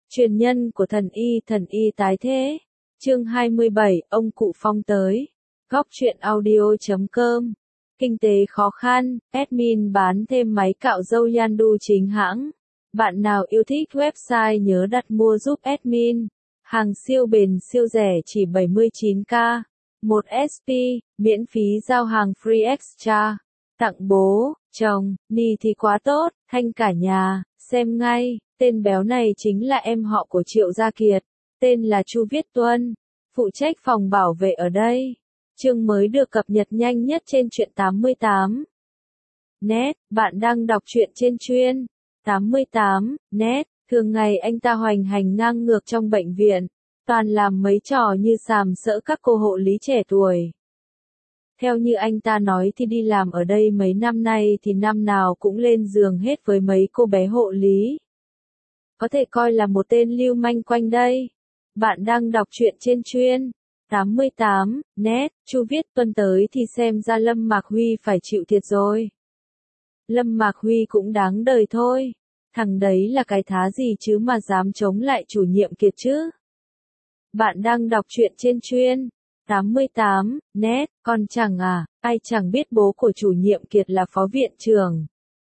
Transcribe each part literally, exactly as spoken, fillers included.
Truyền nhân của thần y thần y tái thế. Chương hai mươi bảy, ông cụ Phong tới. Góc truyện audio chấm com. Kinh tế khó khăn, admin bán thêm máy cạo râu Yandu chính hãng. Bạn nào yêu thích website nhớ đặt mua giúp admin. Hàng siêu bền siêu rẻ chỉ bảy mươi chín k. một ét pê, miễn phí giao hàng free extra. Tặng bố, chồng, ni thì quá tốt, thanh cả nhà, xem ngay. Tên béo này chính là em họ của Triệu Gia Kiệt, tên là Chu Viết Tuân, phụ trách phòng bảo vệ ở đây. Chương mới được cập nhật nhanh nhất trên truyện tám mươi tám net, bạn đang đọc truyện trên chuyên tám mươi tám net. Thường ngày anh ta hoành hành ngang ngược trong bệnh viện, toàn làm mấy trò như sàm sỡ các cô hộ lý trẻ tuổi. Theo như anh ta nói thì đi làm ở đây mấy năm nay thì năm nào cũng lên giường hết với mấy cô bé hộ lý. Có thể coi là một tên lưu manh quanh đây. Bạn đang đọc truyện trên chuyên tám mươi tám net, Chu Viết Tuân tới thì xem ra Lâm Mạc Huy phải chịu thiệt rồi. Lâm Mạc Huy cũng đáng đời thôi. Thằng đấy là cái thá gì chứ mà dám chống lại chủ nhiệm Kiệt chứ? Bạn đang đọc truyện trên chuyên tám mươi tám net, con chẳng à, ai chẳng biết bố của chủ nhiệm Kiệt là phó viện trưởng.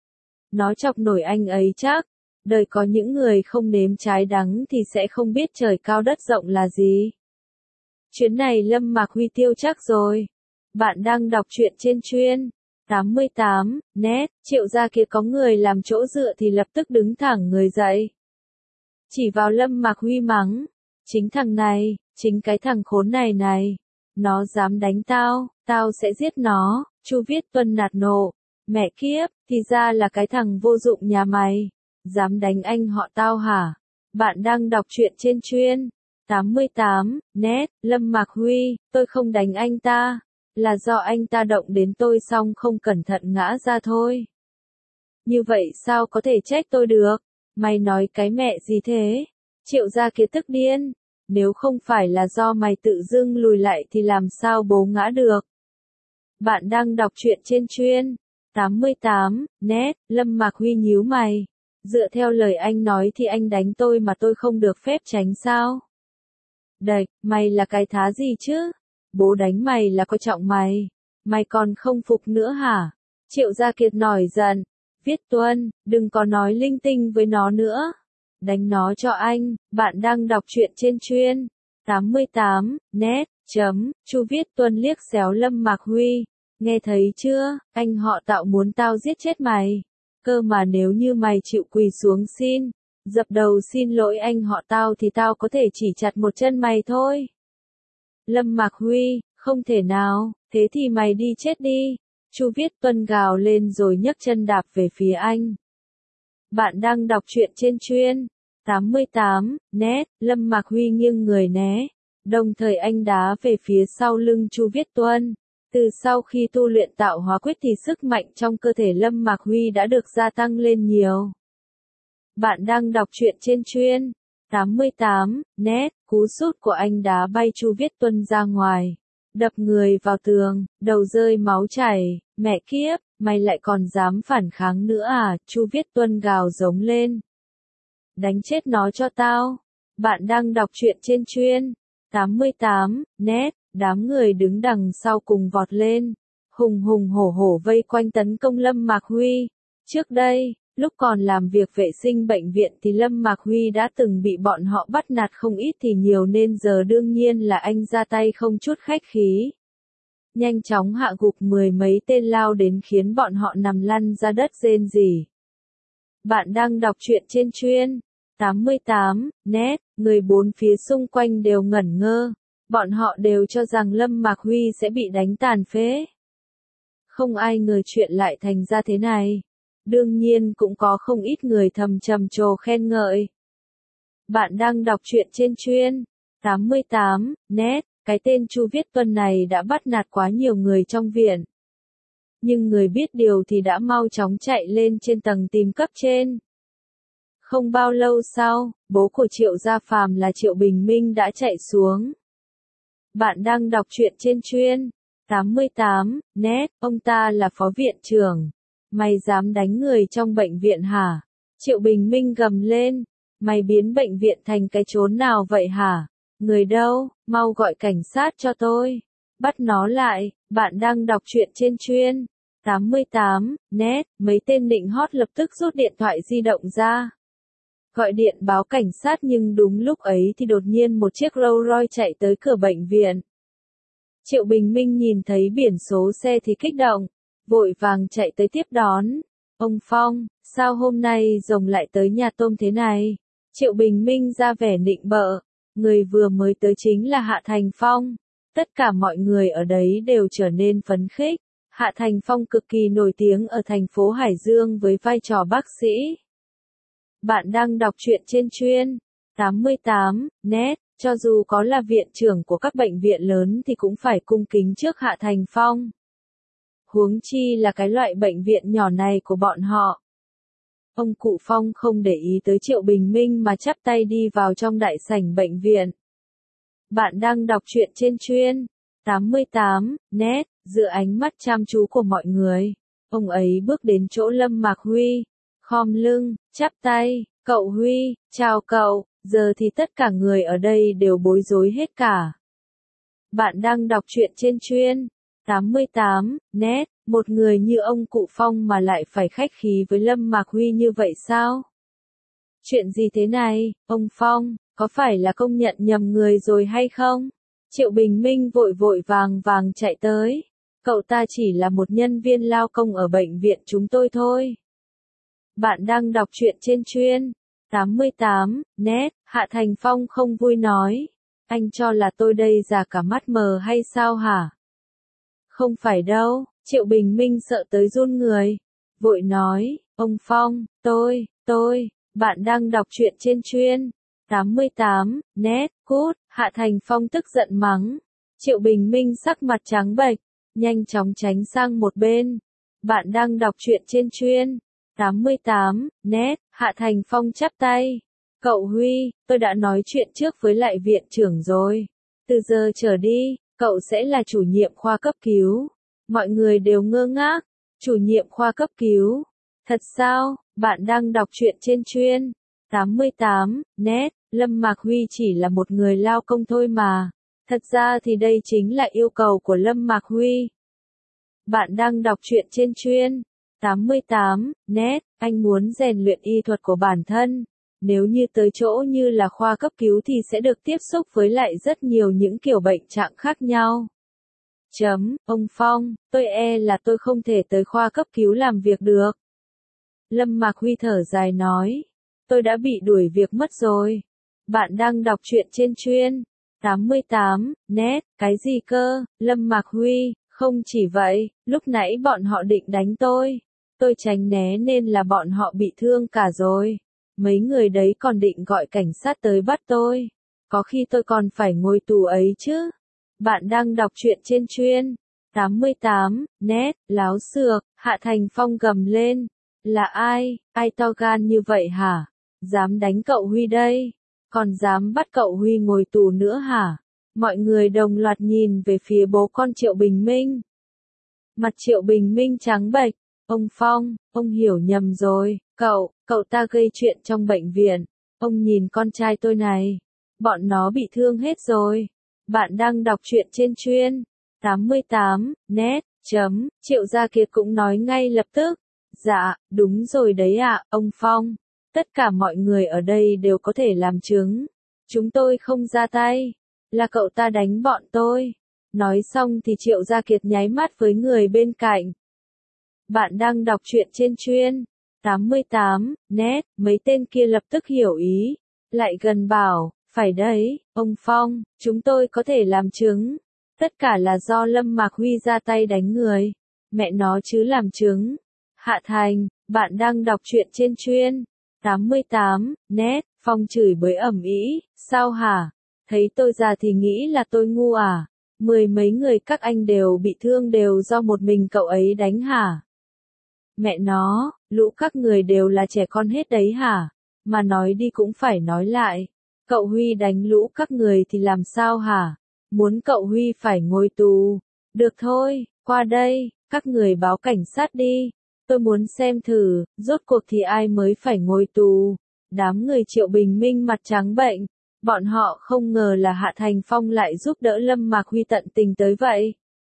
Nó chọc nổi anh ấy chắc. Đời có những người không nếm trái đắng thì sẽ không biết trời cao đất rộng là gì. Chuyến này Lâm Mạc Huy tiêu chắc rồi. Bạn đang đọc truyện trên chuyên tám mươi tám net, Triệu Gia Kiệt có người làm chỗ dựa thì lập tức đứng thẳng người dậy. Chỉ vào Lâm Mạc Huy mắng. Chính thằng này, chính cái thằng khốn này này. Nó dám đánh tao, tao sẽ giết nó. Chu Viết Tuân nạt nộ. Mẹ kiếp, thì ra là cái thằng vô dụng nhà mày. Dám đánh anh họ tao hả? Bạn đang đọc truyện trên chuyên tám mươi tám net, Lâm Mạc Huy, tôi không đánh anh ta. Là do anh ta động đến tôi xong không cẩn thận ngã ra thôi. Như vậy sao có thể trách tôi được? Mày nói cái mẹ gì thế? Triệu Gia Kiệt tức điên. Nếu không phải là do mày tự dưng lùi lại thì làm sao bố ngã được? Bạn đang đọc truyện trên chuyên tám mươi tám net, Lâm Mạc Huy nhíu mày. Dựa theo lời anh nói thì anh đánh tôi mà tôi không được phép tránh sao? Đệch, mày là cái thá gì chứ? Bố đánh mày là coi trọng mày. Mày còn không phục nữa hả? Triệu Gia Kiệt nổi giận. Viết Tuân, đừng có nói linh tinh với nó nữa. Đánh nó cho anh. Bạn đang đọc truyện trên chuyên tám mươi tám net, chấm, Chu Viết Tuân liếc xéo Lâm Mạc Huy. Nghe thấy chưa, anh họ Tạo muốn tao giết chết mày. Cơ mà nếu như mày chịu quỳ xuống xin, dập đầu xin lỗi anh họ tao thì tao có thể chỉ chặt một chân mày thôi. Lâm Mạc Huy, không thể nào, thế thì mày đi chết đi. Chu Viết Tuân gào lên rồi nhấc chân đạp về phía anh. Bạn đang đọc truyện trên chuyên tám mươi tám net, Lâm Mạc Huy nghiêng người né, đồng thời anh đá về phía sau lưng Chu Viết Tuân. Từ sau khi tu luyện tạo hóa quyết thì sức mạnh trong cơ thể Lâm Mạc Huy đã được gia tăng lên nhiều. Bạn đang đọc truyện trên chuyên tám mươi tám net, cú sút của anh đá bay Chu Viết Tuân ra ngoài, đập người vào tường, đầu rơi máu chảy. Mẹ kiếp, mày lại còn dám phản kháng nữa à? Chu Viết Tuân gào giống lên. Đánh chết nó cho tao. Bạn đang đọc truyện trên chuyên tám mươi tám net. Đám người đứng đằng sau cùng vọt lên, hùng hùng hổ hổ vây quanh tấn công Lâm Mạc Huy. Trước đây, lúc còn làm việc vệ sinh bệnh viện thì Lâm Mạc Huy đã từng bị bọn họ bắt nạt không ít thì nhiều nên giờ đương nhiên là anh ra tay không chút khách khí. Nhanh chóng hạ gục mười mấy tên lao đến khiến bọn họ nằm lăn ra đất rên rỉ. Bạn đang đọc truyện trên chuyên tám mươi tám net, người bốn phía xung quanh đều ngẩn ngơ. Bọn họ đều cho rằng Lâm Mạc Huy sẽ bị đánh tàn phế. Không ai ngờ chuyện lại thành ra thế này. Đương nhiên cũng có không ít người thầm trầm trồ khen ngợi. Bạn đang đọc truyện trên chuyên tám mươi tám net, cái tên Chu Viết Tuân này đã bắt nạt quá nhiều người trong viện. Nhưng người biết điều thì đã mau chóng chạy lên trên tầng tìm cấp trên. Không bao lâu sau, bố của Triệu Gia Phàm là Triệu Bình Minh đã chạy xuống. Bạn đang đọc truyện trên chuyên tám mươi tám net, ông ta là phó viện trưởng. Mày dám đánh người trong bệnh viện hả? Triệu Bình Minh gầm lên. Mày biến bệnh viện thành cái chốn nào vậy hả? Người đâu, mau gọi cảnh sát cho tôi. Bắt nó lại, bạn đang đọc truyện trên chuyên. tám mươi tám, net, mấy tên nịnh hót lập tức rút điện thoại di động ra. Gọi điện báo cảnh sát nhưng đúng lúc ấy thì đột nhiên một chiếc Rolls Royce chạy tới cửa bệnh viện. Triệu Bình Minh nhìn thấy biển số xe thì kích động, vội vàng chạy tới tiếp đón. Ông Phong, sao hôm nay rồng lại tới nhà tôm thế này? Triệu Bình Minh ra vẻ nịnh bợ, người vừa mới tới chính là Hạ Thành Phong. Tất cả mọi người ở đấy đều trở nên phấn khích. Hạ Thành Phong cực kỳ nổi tiếng ở thành phố Hải Dương với vai trò bác sĩ. Bạn đang đọc truyện trên chuyên. tám mươi tám, net, cho dù có là viện trưởng của các bệnh viện lớn thì cũng phải cung kính trước Hạ Thành Phong. Huống chi là cái loại bệnh viện nhỏ này của bọn họ. Ông cụ Phong không để ý tới Triệu Bình Minh mà chắp tay đi vào trong đại sảnh bệnh viện. Bạn đang đọc truyện trên chuyên. tám mươi tám, net, giữa ánh mắt chăm chú của mọi người. Ông ấy bước đến chỗ Lâm Mạc Huy, khom lưng, chắp tay, cậu Huy, chào cậu, giờ thì tất cả người ở đây đều bối rối hết cả. Bạn đang đọc truyện trên chuyên. tám mươi tám, net, một người như ông cụ Phong mà lại phải khách khí với Lâm Mạc Huy như vậy sao? Chuyện gì thế này, ông Phong, có phải là công nhận nhầm người rồi hay không? Triệu Bình Minh vội vội vàng vàng chạy tới. Cậu ta chỉ là một nhân viên lao công ở bệnh viện chúng tôi thôi. Bạn đang đọc truyện trên chuyên. tám mươi tám, net, Hạ Thành Phong không vui nói. Anh cho là tôi đây già cả mắt mờ hay sao hả? Không phải đâu, Triệu Bình Minh sợ tới run người. Vội nói, ông Phong, tôi, tôi, bạn đang đọc truyện trên chuyên. tám mươi tám, net, cút, Hạ Thành Phong tức giận mắng. Triệu Bình Minh sắc mặt trắng bệch, nhanh chóng tránh sang một bên. Bạn đang đọc truyện trên chuyên. tám mươi tám, net, Hạ Thành Phong chắp tay. Cậu Huy, tôi đã nói chuyện trước với lại viện trưởng rồi. Từ giờ trở đi, cậu sẽ là chủ nhiệm khoa cấp cứu. Mọi người đều ngơ ngác. Chủ nhiệm khoa cấp cứu. Thật sao, bạn đang đọc truyện trên chuyên. tám mươi tám, net, Lâm Mạc Huy chỉ là một người lao công thôi mà. Thật ra thì đây chính là yêu cầu của Lâm Mạc Huy. Bạn đang đọc truyện trên chuyên. tám mươi tám, net, anh muốn rèn luyện y thuật của bản thân. Nếu như tới chỗ như là khoa cấp cứu thì sẽ được tiếp xúc với lại rất nhiều những kiểu bệnh trạng khác nhau. Chấm, ông Phong, tôi e là tôi không thể tới khoa cấp cứu làm việc được. Lâm Mạc Huy thở dài nói. Tôi đã bị đuổi việc mất rồi. Bạn đang đọc truyện trên chuyên. tám mươi tám, net, cái gì cơ, Lâm Mạc Huy, không chỉ vậy, lúc nãy bọn họ định đánh tôi. Tôi tránh né nên là bọn họ bị thương cả rồi. Mấy người đấy còn định gọi cảnh sát tới bắt tôi. Có khi tôi còn phải ngồi tù ấy chứ. Bạn đang đọc truyện trên chuyên. tám mươi tám, net, láo xược, Hạ Thành Phong gầm lên. Là ai, ai to gan như vậy hả? Dám đánh cậu Huy đây? Còn dám bắt cậu Huy ngồi tù nữa hả? Mọi người đồng loạt nhìn về phía bố con Triệu Bình Minh. Mặt Triệu Bình Minh trắng bệch. Ông Phong, ông hiểu nhầm rồi, cậu, cậu ta gây chuyện trong bệnh viện. Ông nhìn con trai tôi này. Bọn nó bị thương hết rồi. Bạn đang đọc truyện trên chuyên. tám mươi tám, net, chấm, Triệu Gia Kiệt cũng nói ngay lập tức. Dạ, đúng rồi đấy ạ, ông Phong. Tất cả mọi người ở đây đều có thể làm chứng. Chúng tôi không ra tay. Là cậu ta đánh bọn tôi. Nói xong thì Triệu Gia Kiệt nháy mắt với người bên cạnh. Bạn đang đọc truyện trên chuyên. tám mươi tám, net, mấy tên kia lập tức hiểu ý. Lại gần bảo, phải đấy, ông Phong, chúng tôi có thể làm chứng. Tất cả là do Lâm Mạc Huy ra tay đánh người. Mẹ nó chứ làm chứng. Hạ Thành, bạn đang đọc truyện trên chuyên. tám mươi tám, net, Phong chửi bới ầm ĩ, sao hả? Thấy tôi già thì nghĩ là tôi ngu à? Mười mấy người các anh đều bị thương đều do một mình cậu ấy đánh hả? Mẹ nó, lũ các người đều là trẻ con hết đấy hả? Mà nói đi cũng phải nói lại. Cậu Huy đánh lũ các người thì làm sao hả? Muốn cậu Huy phải ngồi tù. Được thôi, qua đây, các người báo cảnh sát đi. Tôi muốn xem thử, rốt cuộc thì ai mới phải ngồi tù. Đám người Triệu Bình Minh mặt trắng bệch, bọn họ không ngờ là Hạ Thành Phong lại giúp đỡ Lâm Mạc Huy tận tình tới vậy.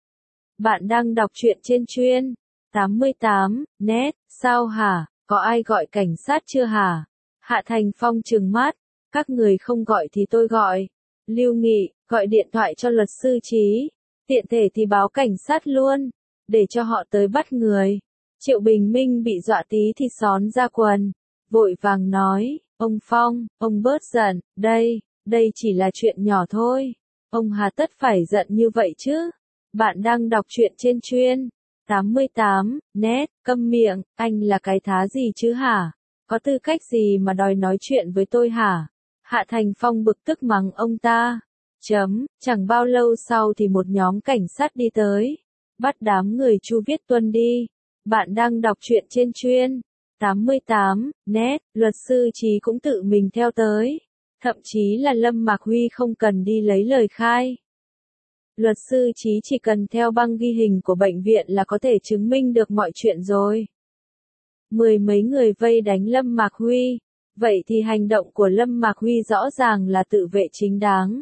Bạn đang đọc truyện trên chuyên tám mươi tám net, sao hả, có ai gọi cảnh sát chưa hả? Hạ Thành Phong trừng mắt, các người không gọi thì tôi gọi. Lưu Nghị, gọi điện thoại cho luật sư Trí, tiện thể thì báo cảnh sát luôn, để cho họ tới bắt người. Triệu Bình Minh bị dọa tí thì xón ra quần, vội vàng nói, ông Phong, ông bớt giận, đây, đây chỉ là chuyện nhỏ thôi. Ông hà tất phải giận như vậy chứ? Bạn đang đọc truyện trên chuyên tám mươi tám net, câm miệng, anh là cái thá gì chứ hả? Có tư cách gì mà đòi nói chuyện với tôi hả? Hạ Thành Phong bực tức mắng ông ta. Chấm, chẳng bao lâu sau thì một nhóm cảnh sát đi tới, bắt đám người Chu Viết Tuân đi. Bạn đang đọc truyện trên chuyên tám mươi tám net, luật sư Trí cũng tự mình theo tới. Thậm chí là Lâm Mạc Huy không cần đi lấy lời khai. Luật sư Trí chỉ cần theo băng ghi hình của bệnh viện là có thể chứng minh được mọi chuyện rồi. Mười mấy người vây đánh Lâm Mạc Huy, vậy thì hành động của Lâm Mạc Huy rõ ràng là tự vệ chính đáng.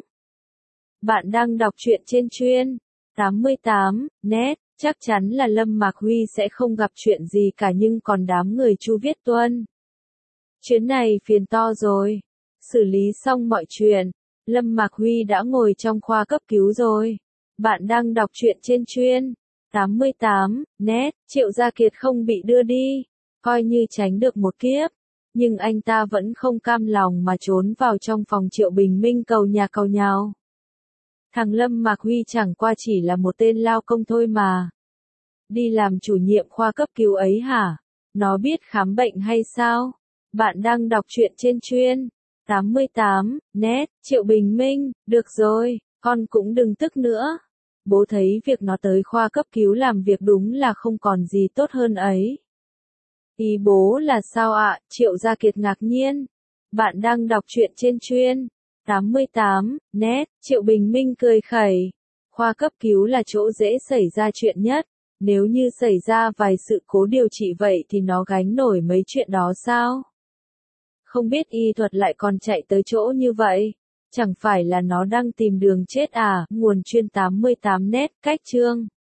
Bạn đang đọc truyện trên chuyên tám mươi tám net, chắc chắn là Lâm Mạc Huy sẽ không gặp chuyện gì cả, nhưng còn đám người Chu Viết Tuân. Chuyến này phiền to rồi. Xử lý xong mọi chuyện, Lâm Mạc Huy đã ngồi trong khoa cấp cứu rồi. Bạn đang đọc truyện trên chuyên tám mươi tám net, Triệu Gia Kiệt không bị đưa đi, coi như tránh được một kiếp. Nhưng anh ta vẫn không cam lòng mà trốn vào trong phòng Triệu Bình Minh cầu nhà cầu nhào. Thằng Lâm Mạc Huy chẳng qua chỉ là một tên lao công thôi mà. Đi làm chủ nhiệm khoa cấp cứu ấy hả? Nó biết khám bệnh hay sao? Bạn đang đọc truyện trên chuyên tám mươi tám net, Triệu Bình Minh, được rồi, con cũng đừng tức nữa. Bố thấy việc nó tới khoa cấp cứu làm việc đúng là không còn gì tốt hơn ấy. Ý bố là sao ạ? Triệu Gia Kiệt ngạc nhiên. Bạn đang đọc truyện trên chuyên tám mươi tám net, Triệu Bình Minh cười khẩy. Khoa cấp cứu là chỗ dễ xảy ra chuyện nhất. Nếu như xảy ra vài sự cố điều trị vậy thì nó gánh nổi mấy chuyện đó sao? Không biết y thuật lại còn chạy tới chỗ như vậy. Chẳng phải là nó đang tìm đường chết à? Nguồn chuyên tám mươi tám net, cách chương